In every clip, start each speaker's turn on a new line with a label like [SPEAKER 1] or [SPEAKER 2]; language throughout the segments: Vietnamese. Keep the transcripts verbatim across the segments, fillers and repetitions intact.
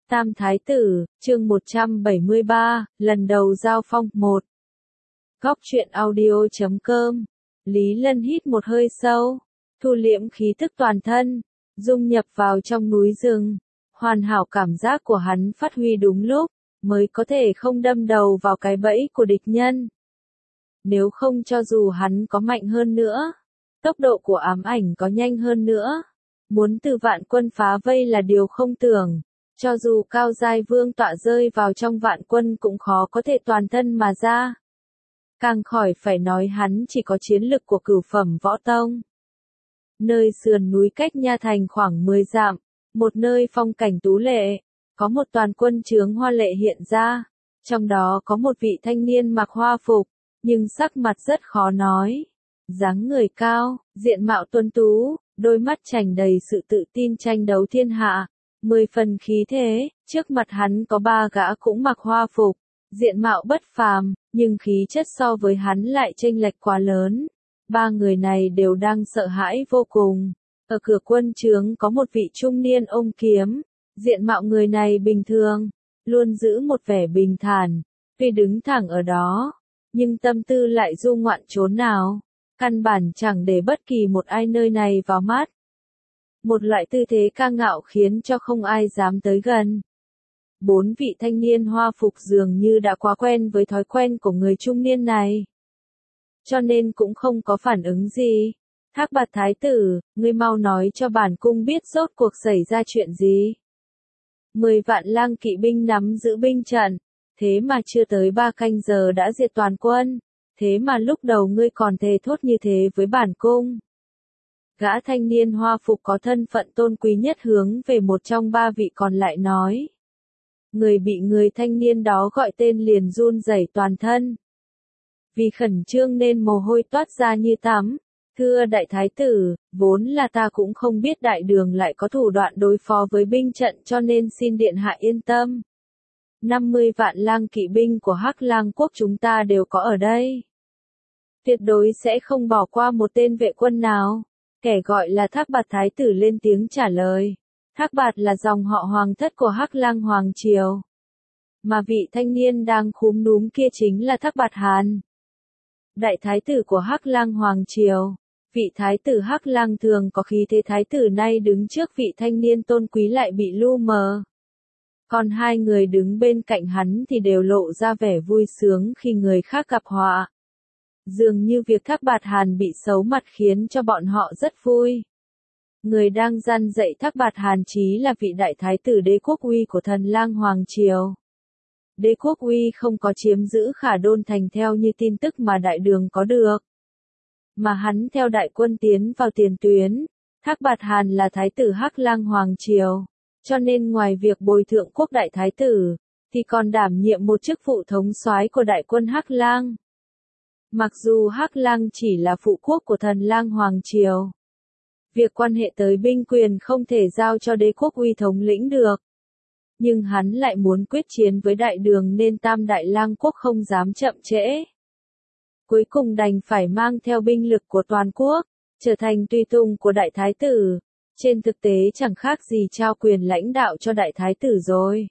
[SPEAKER 1] Tam Thái Tử, chương một trăm bảy mươi ba, lần đầu giao phong một. Góc truyện audio chấm com. Lý Lân hít một hơi sâu, thu liễm khí tức toàn thân, dung nhập vào trong núi rừng. Hoàn hảo cảm giác của hắn phát huy đúng lúc, mới có thể không đâm đầu vào cái bẫy của địch nhân. Nếu không cho dù hắn có mạnh hơn nữa, tốc độ của ám ảnh có nhanh hơn nữa, muốn từ vạn quân phá vây là điều không tưởng. Cho dù cao giai vương tọa rơi vào trong vạn quân cũng khó có thể toàn thân mà ra. Càng khỏi phải nói hắn chỉ có chiến lực của cửu phẩm võ tông. Nơi sườn núi cách Nha Thành khoảng mười dặm, một nơi phong cảnh tú lệ, có một toàn quân chướng hoa lệ hiện ra, trong đó có một vị thanh niên mặc hoa phục, nhưng sắc mặt rất khó nói. Dáng người cao, diện mạo tuấn tú, đôi mắt tràn đầy sự tự tin tranh đấu thiên hạ. Mười phần khí thế, trước mặt hắn có ba gã cũng mặc hoa phục, diện mạo bất phàm, nhưng khí chất so với hắn lại chênh lệch quá lớn. Ba người này đều đang sợ hãi vô cùng. Ở cửa quân trướng có một vị trung niên ôm kiếm, diện mạo người này bình thường, luôn giữ một vẻ bình thản, tuy đứng thẳng ở đó, nhưng tâm tư lại du ngoạn chốn nào, căn bản chẳng để bất kỳ một ai nơi này vào mắt. Một loại tư thế cao ngạo khiến cho không ai dám tới gần. Bốn vị thanh niên hoa phục dường như đã quá quen với thói quen của người trung niên này, cho nên cũng không có phản ứng gì. Thác Bạt Thái Tử, ngươi mau nói cho bản cung biết rốt cuộc xảy ra chuyện gì. Mười vạn lang kỵ binh nắm giữ binh trận, thế mà chưa tới ba canh giờ đã diệt toàn quân, thế mà lúc đầu ngươi còn thề thốt như thế với bản cung. Gã thanh niên hoa phục có thân phận tôn quý nhất hướng về một trong ba vị còn lại nói. Người bị người thanh niên đó gọi tên liền run rẩy toàn thân. Vì khẩn trương nên mồ hôi toát ra như tắm. Thưa đại thái tử, vốn là ta cũng không biết đại đường lại có thủ đoạn đối phó với binh trận cho nên xin điện hạ yên tâm. năm mươi vạn lang kỵ binh của Hắc Lang quốc chúng ta đều có ở đây. Tuyệt đối sẽ không bỏ qua một tên vệ quân nào. Kẻ gọi là Thác Bạt Thái Tử lên tiếng trả lời. Thác Bạt là dòng họ hoàng thất của Hắc Lang Hoàng Triều. Mà vị thanh niên đang khúm núm kia chính là Thác Bạt Hàn. Đại thái tử của Hắc Lang Hoàng Triều. Vị thái tử Hắc Lang thường có khí thế thái tử nay đứng trước vị thanh niên tôn quý lại bị lu mờ. Còn hai người đứng bên cạnh hắn thì đều lộ ra vẻ vui sướng khi người khác gặp họa. Dường như việc Thác Bạt Hàn bị xấu mặt khiến cho bọn họ rất vui. Người đang gian dạy Thác Bạt Hàn chí là vị đại thái tử Đế Quốc Uy của Thần Lang Hoàng Triều. Đế Quốc Uy không có chiếm giữ Khả Đôn Thành theo như tin tức mà đại đường có được. Mà hắn theo đại quân tiến vào tiền tuyến. Thác Bạt Hàn là thái tử Hắc Lang Hoàng Triều. Cho nên ngoài việc bồi thượng quốc đại thái tử, thì còn đảm nhiệm một chức vụ thống soái của đại quân Hắc Lang. Mặc dù Hắc Lang chỉ là phụ quốc của Thần Lang Hoàng Triều, việc quan hệ tới binh quyền không thể giao cho Đế Quốc Uy thống lĩnh được. Nhưng hắn lại muốn quyết chiến với đại đường nên Tam Đại Lang quốc không dám chậm trễ. Cuối cùng đành phải mang theo binh lực của toàn quốc, trở thành tùy tùng của đại thái tử. Trên thực tế chẳng khác gì trao quyền lãnh đạo cho đại thái tử rồi.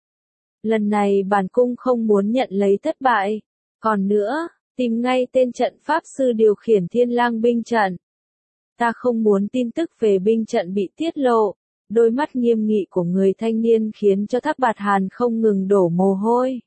[SPEAKER 1] Lần này bản cung không muốn nhận lấy thất bại. Còn nữa, tìm ngay tên trận pháp sư điều khiển Thiên Lang binh trận. Ta không muốn tin tức về binh trận bị tiết lộ. Đôi mắt nghiêm nghị của người thanh niên khiến cho Thác Bạt Hàn không ngừng đổ mồ hôi.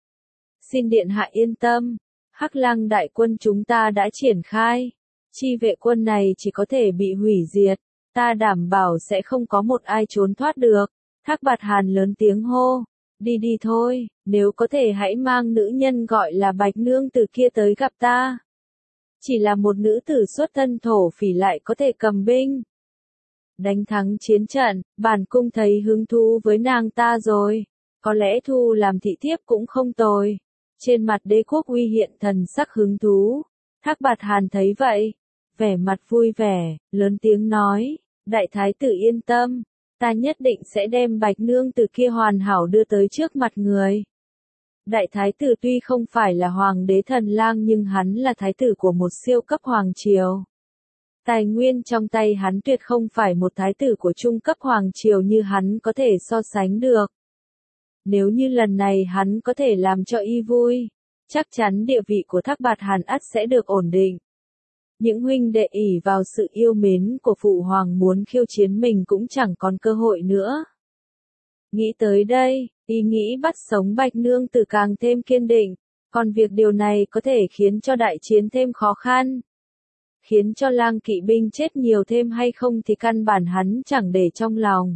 [SPEAKER 1] Xin điện hạ yên tâm, Hắc Lang đại quân chúng ta đã triển khai. Chi vệ quân này chỉ có thể bị hủy diệt. Ta đảm bảo sẽ không có một ai trốn thoát được. Thác Bạt Hàn lớn tiếng hô. Đi đi thôi, nếu có thể hãy mang nữ nhân gọi là Bạch Nương từ kia tới gặp ta. Chỉ là một nữ tử xuất thân thổ phỉ lại có thể cầm binh. Đánh thắng chiến trận, bản cung thấy hứng thú với nàng ta rồi. Có lẽ thu làm thị thiếp cũng không tồi. Trên mặt Đế Quốc Uy hiện thần sắc hứng thú. Thác Bạt Hàn thấy vậy, vẻ mặt vui vẻ, lớn tiếng nói. Đại thái tử yên tâm, ta nhất định sẽ đem Bạch Nương từ kia hoàn hảo đưa tới trước mặt người. Đại thái tử tuy không phải là hoàng đế Thần Lang nhưng hắn là thái tử của một siêu cấp hoàng triều. Tài nguyên trong tay hắn tuyệt không phải một thái tử của trung cấp hoàng triều như hắn có thể so sánh được. Nếu như lần này hắn có thể làm cho y vui, chắc chắn địa vị của Thác Bạt Hàn ắt sẽ được ổn định. Những huynh đệ ỷ vào sự yêu mến của phụ hoàng muốn khiêu chiến mình cũng chẳng còn cơ hội nữa. Nghĩ tới đây, ý nghĩ bắt sống Bạch Nương Tử càng thêm kiên định, còn việc điều này có thể khiến cho đại chiến thêm khó khăn, khiến cho lang kỵ binh chết nhiều thêm hay không thì căn bản hắn chẳng để trong lòng.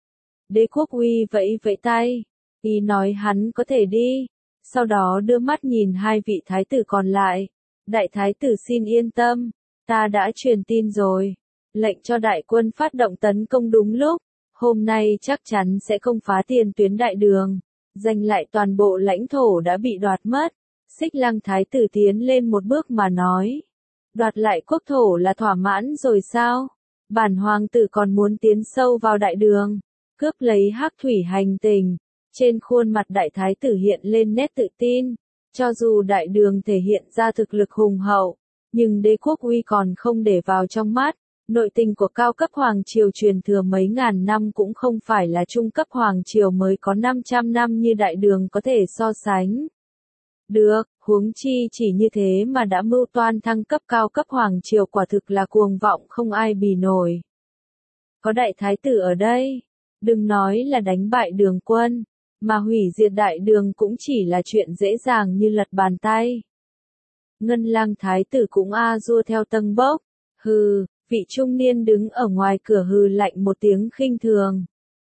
[SPEAKER 1] Đế Quốc Uy vẫy vẫy tay, ý nói hắn có thể đi, sau đó đưa mắt nhìn hai vị thái tử còn lại. Đại thái tử xin yên tâm, ta đã truyền tin rồi, lệnh cho đại quân phát động tấn công đúng lúc, hôm nay chắc chắn sẽ công phá tiền tuyến đại đường, giành lại toàn bộ lãnh thổ đã bị đoạt mất. Xích Lăng thái tử tiến lên một bước mà nói, đoạt lại quốc thổ là thỏa mãn rồi sao? Bản hoàng tử còn muốn tiến sâu vào đại đường, cướp lấy Hắc Thủy hành tỉnh. Trên khuôn mặt đại thái tử hiện lên nét tự tin, cho dù đại đường thể hiện ra thực lực hùng hậu, nhưng Đế Quốc Uy còn không để vào trong mắt. Nội tình của cao cấp hoàng triều truyền thừa mấy ngàn năm cũng không phải là trung cấp hoàng triều mới có năm trăm năm như đại đường có thể so sánh. Được, huống chi chỉ như thế mà đã mưu toan thăng cấp cao cấp hoàng triều quả thực là cuồng vọng không ai bì nổi. Có đại thái tử ở đây, đừng nói là đánh bại đường quân, mà hủy diệt đại đường cũng chỉ là chuyện dễ dàng như lật bàn tay. Ngân Lang thái tử cũng a dua theo tâng bốc, hừ, vị trung niên đứng ở ngoài cửa hừ lạnh một tiếng khinh thường.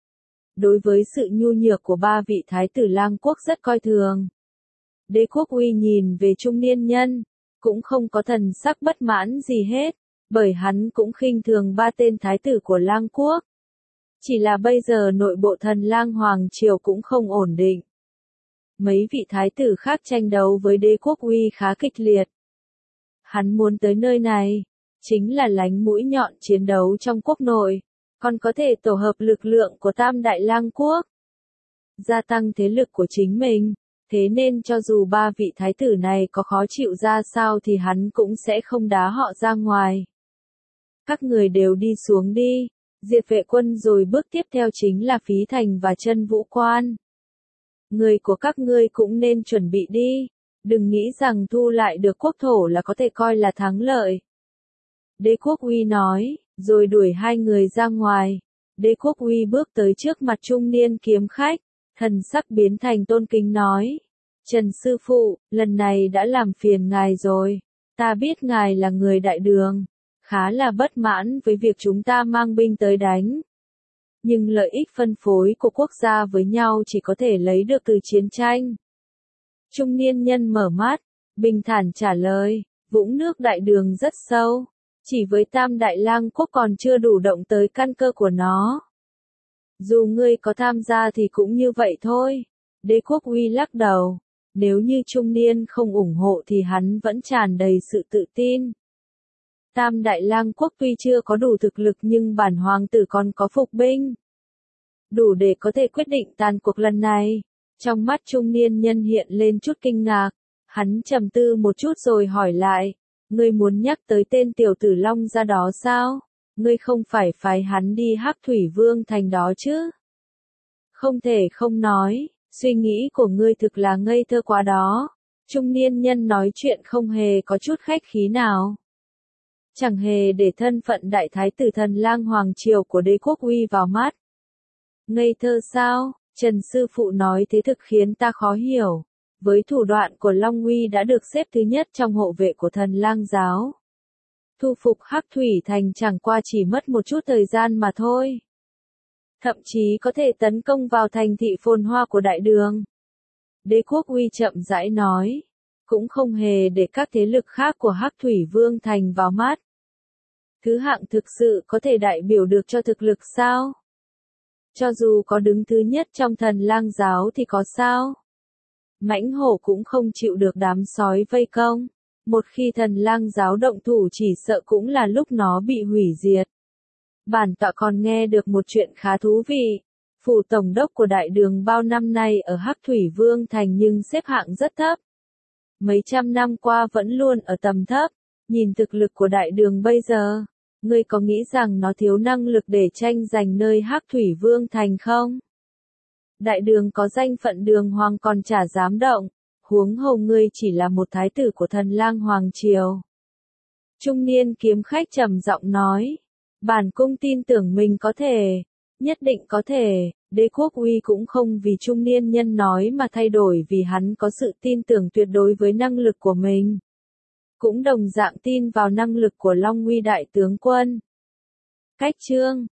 [SPEAKER 1] Đối với sự nhu nhược của ba vị thái tử Lang quốc rất coi thường. Đế Quốc Uy nhìn về trung niên nhân, cũng không có thần sắc bất mãn gì hết, bởi hắn cũng khinh thường ba tên thái tử của Lang quốc. Chỉ là bây giờ nội bộ Thần Lang hoàng triều cũng không ổn định. Mấy vị thái tử khác tranh đấu với Đế Quốc Uy khá kịch liệt. Hắn muốn tới nơi này, chính là lánh mũi nhọn chiến đấu trong quốc nội, còn có thể tổ hợp lực lượng của Tam Đại Lang quốc, gia tăng thế lực của chính mình. Thế nên cho dù ba vị thái tử này có khó chịu ra sao thì hắn cũng sẽ không đá họ ra ngoài. Các người đều đi xuống đi, diệt vệ quân rồi bước tiếp theo chính là Phí Thành và Chân Vũ Quan. Người của các ngươi cũng nên chuẩn bị đi, đừng nghĩ rằng thu lại được quốc thổ là có thể coi là thắng lợi. Đế Quốc Uy nói, rồi đuổi hai người ra ngoài. Đế Quốc Uy bước tới trước mặt trung niên kiếm khách, thần sắc biến thành tôn kính nói, Trần sư phụ, lần này đã làm phiền ngài rồi, ta biết ngài là người đại đường, khá là bất mãn với việc chúng ta mang binh tới đánh. Nhưng lợi ích phân phối của quốc gia với nhau chỉ có thể lấy được từ chiến tranh. Trung niên nhân mở mắt, bình thản trả lời, vũng nước đại đường rất sâu, chỉ với Tam Đại Lang quốc còn chưa đủ động tới căn cơ của nó. Dù ngươi có tham gia thì cũng như vậy thôi. Đế Quốc Uy lắc đầu, nếu như trung niên không ủng hộ thì hắn vẫn tràn đầy sự tự tin. Tam Đại Lang quốc tuy chưa có đủ thực lực nhưng bản hoàng tử còn có phục binh, đủ để có thể quyết định tàn cuộc lần này. Trong mắt trung niên nhân hiện lên chút kinh ngạc, hắn trầm tư một chút rồi hỏi lại, ngươi muốn nhắc tới tên tiểu tử Long Gia đó sao? Ngươi không phải phái hắn đi Hắc Thủy Vương thành đó chứ? Không thể không nói, suy nghĩ của ngươi thực là ngây thơ quá đó. Trung niên nhân nói chuyện không hề có chút khách khí nào. Chẳng hề để thân phận đại thái tử Thần Lang hoàng triều của Đế Quốc Uy vào mắt. Ngây thơ sao? Trần sư phụ nói thế thực khiến ta khó hiểu. Với thủ đoạn của Long Uy đã được xếp thứ nhất trong hộ vệ của Thần Lang giáo. Thu phục Hắc Thủy thành chẳng qua chỉ mất một chút thời gian mà thôi. Thậm chí có thể tấn công vào thành thị phồn hoa của đại đường. Đế Quốc Uy chậm rãi nói, cũng không hề để các thế lực khác của Hắc Thủy Vương thành vào mắt. Thứ hạng thực sự có thể đại biểu được cho thực lực sao? Cho dù có đứng thứ nhất trong Thần Lang giáo thì có sao? Mãnh hổ cũng không chịu được đám sói vây công. Một khi Thần Lang giáo động thủ chỉ sợ cũng là lúc nó bị hủy diệt. Bản tọa còn nghe được một chuyện khá thú vị. Phủ tổng đốc của đại đường bao năm nay ở Hắc Thủy Vương thành nhưng xếp hạng rất thấp. Mấy trăm năm qua vẫn luôn ở tầm thấp. Nhìn thực lực của đại đường bây giờ, ngươi có nghĩ rằng nó thiếu năng lực để tranh giành nơi Hắc Thủy Vương thành không? Đại đường có danh phận đường hoàng còn chả dám động, huống hồ ngươi chỉ là một thái tử của thần lang hoàng triều. Trung niên kiếm khách trầm giọng nói, bản cung tin tưởng mình có thể, nhất định có thể, Đế Quốc Uy cũng không vì trung niên nhân nói mà thay đổi vì hắn có sự tin tưởng tuyệt đối với năng lực của mình. Cũng đồng dạng tin vào năng lực của Long Uy đại tướng quân. Cách chương